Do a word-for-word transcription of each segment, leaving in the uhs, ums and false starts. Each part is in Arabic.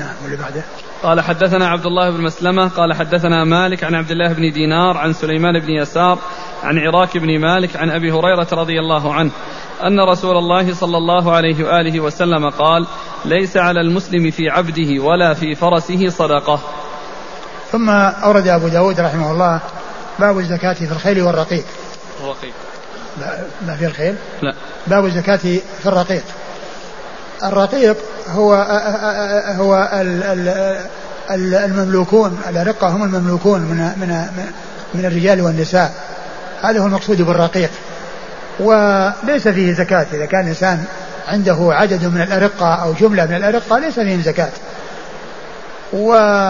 نعم. واللي بعده قال حدثنا عبد الله بن مسلمة قال حدثنا مالك عن عبد الله بن دينار عن سليمان بن يسار عن عراك بن مالك عن أبي هريرة رضي الله عنه أن رسول الله صلى الله عليه وآله وسلم قال ليس على المسلم في عبده ولا في فرسه صدقة. ثم أورد أبو داود رحمه الله باب الزكاة في الخيل والرقيق. الرقيق ما في الخيل؟ لا. باب الزكاة في الرقيق. الرقيق هو هو المملوكون، الأرقة هم المملوكون من من من الرجال والنساء، هذا هو المقصود بالرقيق. وليس فيه زكاة إذا كان الإنسان عنده عدد من الأرقة أو جملة من الأرقة ليس فيه زكاة. و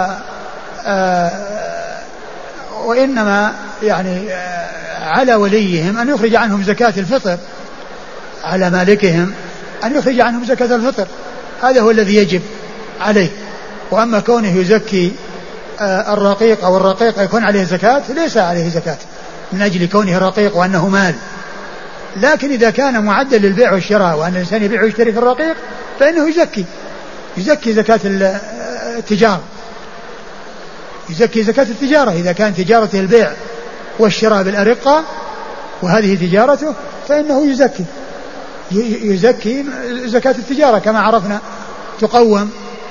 وإنما يعني على وليهم أن يخرج عنهم زكاة الفطر، على مالكهم أن يخرج عنهم زكاة الفطر، هذا هو الذي يجب عليه. وأما كونه يزكي الرقيق أو الرقيق يكون عليه زكاة ليس عليه زكاة من أجل كونه رقيق وأنه مال. لكن إذا كان معدل للبيع والشراء وأن الإنسان يبيع ويشتري في الرقيق فإنه يزكي يزكي زكاة التجارة، يزكي زكاة التجارة إذا كان تجارته البيع والشراء بالأرقة وهذه تجارته فإنه يزكي يزكي زكاة التجارة كما عرفنا. تقوم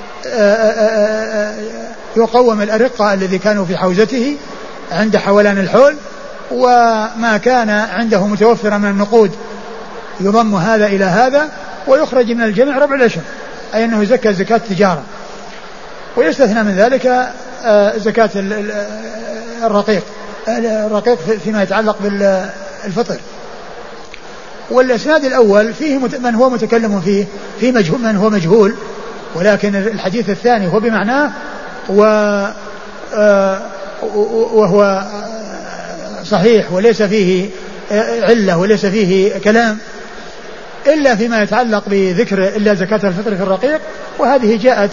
يقوم الأرقة الذي كانوا في حوزته عند حولان الحول، وما كان عنده متوفرا من النقود يضم هذا إلى هذا ويخرج من الجميع ربع العشر، أي أنه يزكى زكاة التجارة. ويستثنى من ذلك زكاة الرقيق الرقيق فيما يتعلق بالفطر. والإسناد الأول فيه من هو متكلم فيه في مجهول من هو مجهول، ولكن الحديث الثاني هو بمعناه وهو صحيح وليس فيه علة وليس فيه كلام إلا فيما يتعلق بذكر إلا زكاة الفطر في الرقيق، وهذه جاءت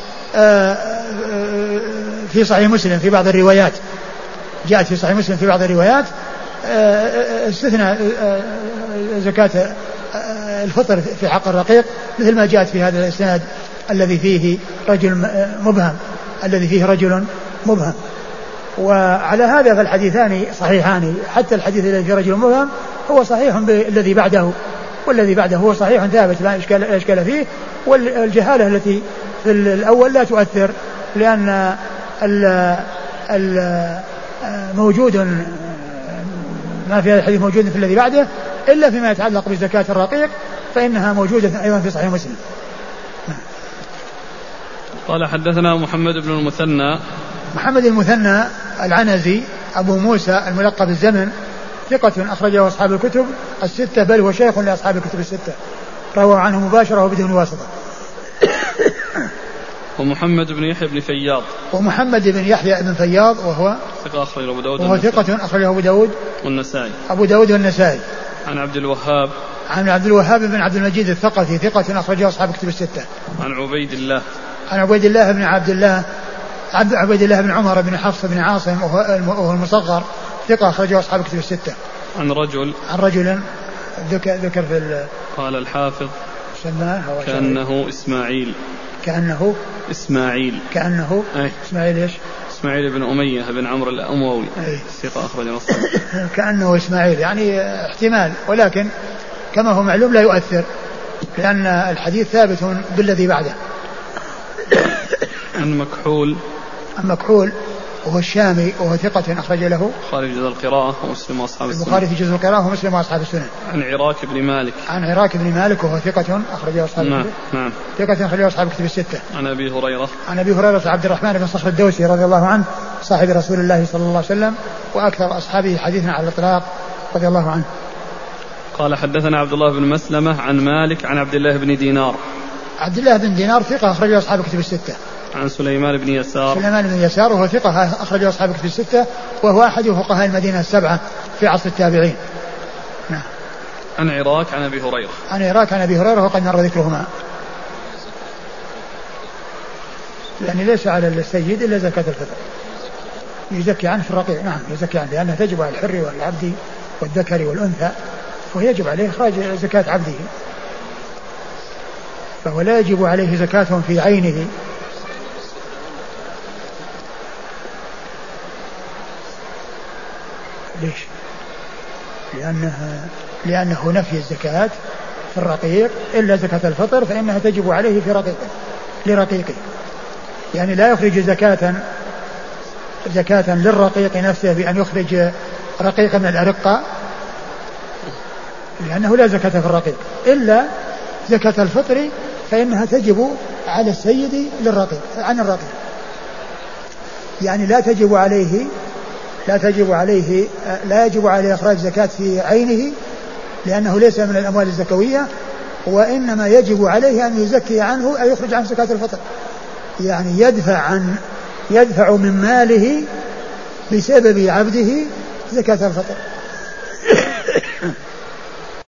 في صحيح مسلم في بعض الروايات جاءت في صحيح مسلم في بعض الروايات استثنى زكاة الفطر في حق الرقيق مثل ما جاءت في هذا الإسناد الذي فيه رجل مبهم الذي فيه رجل مبهم. وعلى هذا فالحديثان صحيحان، حتى الحديث الذي فيه رجل مبهم هو صحيح بالذي بعده، والذي بعده هو صحيح ثابت لا إشكال, إشكال فيه. والجهالة التي في الأول لا تؤثر، لأن موجود ما في هذا الحديث موجود في الذي بعده إلا فيما يتعلق بزكاة الرقيق فإنها موجودة أيضا في صحيح مسلم. قال حدثنا محمد بن المثنى محمد المثنى العنزي أبو موسى الملقب بالزمن، ثقة أخرجه أصحاب الكتب الستة، بل هو شيخ لأصحاب الكتب الستة، روى عنه مباشرة وبدون واسطة. ومحمد بن يحيى بن فياض ومحمد بن يحيى بن فياض وهو ثقة أخرجه أبو داود وهو ثقة أخرجه أبو داود والنسائي أبو داود والنسائي. عن عبد الوهاب عن عبد الوهاب بن عبد المجيد الثقفي، ثقة أخرجه أصحاب الكتب الستة. عن عبيد الله عن عبيد الله بن عبد الله عبد عبيد الله بن عمر بن حفص بن عاصم وهو المصغر، ثقة أخرجه أصحاب الكتب الستة. عن رجل عن رجل ذكر ذكر في قال الحافظ سماه كأنه إسماعيل كأنه إسماعيل كأنه أي. إسماعيل إيش؟ إسماعيل بن أمية بن عمرو الأموي ثقة أخرج مصر. كأنه إسماعيل يعني احتمال، ولكن كما هو معلوم لا يؤثر لأن الحديث ثابت بالذي بعده. عن مكحول عن مكحول وهو الشامي وهو ثقة أخرج له البخاري في جزء القراءة ومسلم وأصحاب السنن. البخاري في جزء القراءة ومسلم وأصحاب السنن. عن عراك بن مالك عن عراك بن مالك وهو ثقة أخرجه أصحاب نعم. الكتب نعم. ثقة أخرجه أصحاب الكتب الستة. عن أبي هريرة عن أبي هريرة عبد الرحمن بن صخر الدوسي رضي الله عنه صاحب رسول الله صلى الله عليه وسلم وأكثر أصحابه حديثنا على الإطلاق رضي الله عنه. قال حدثنا عبد الله بن مسلمة عن مالك عن عبد الله بن دينار. عبد الله بن دينار ثقة أخرجه أصحاب الكتب الستة. عن سليمان بن يسار سليمان بن يسار وهو ثقة أخرجه أصحاب الكتب الستة وهو أحد فقهاء المدينة السبعة في عصر التابعين. نعم. عن عراك عن أبي هريرة عن عراك عن أبي هريرة وقد مر ذكرهما. يعني ليس على السيد إلا زكاة الفطر، يزكي عنه في الرقيق. نعم يزكي عنه لأنه تجب على الحر والعبد والذكر والأنثى، ويجب عليه إخراج زكاة عبده، فهو لا يجب عليه زكاة في عينه ليش؟ لأنه, لأنه نفي الزكاة في الرقيق إلا زكاة الفطر فإنها تجب عليه في رقيقه لرقيقه، يعني لا يخرج زكاة زكاة للرقيق نفسه بأن يخرج رقيق من الأرقة لأنه لا زكاة في الرقيق، إلا زكاة الفطر فإنها تجب على السيد للرقيق عن الرقيق، يعني لا تجب عليه لا تجب عليه لا يجب عليه إخراج زكاة في عينه لأنه ليس من الأموال الزكوية، وإنما يجب عليه أن يزكي عنه أو يخرج عن زكاة الفطر، يعني يدفع عن يدفع من ماله بسبب عبده زكاة الفطر.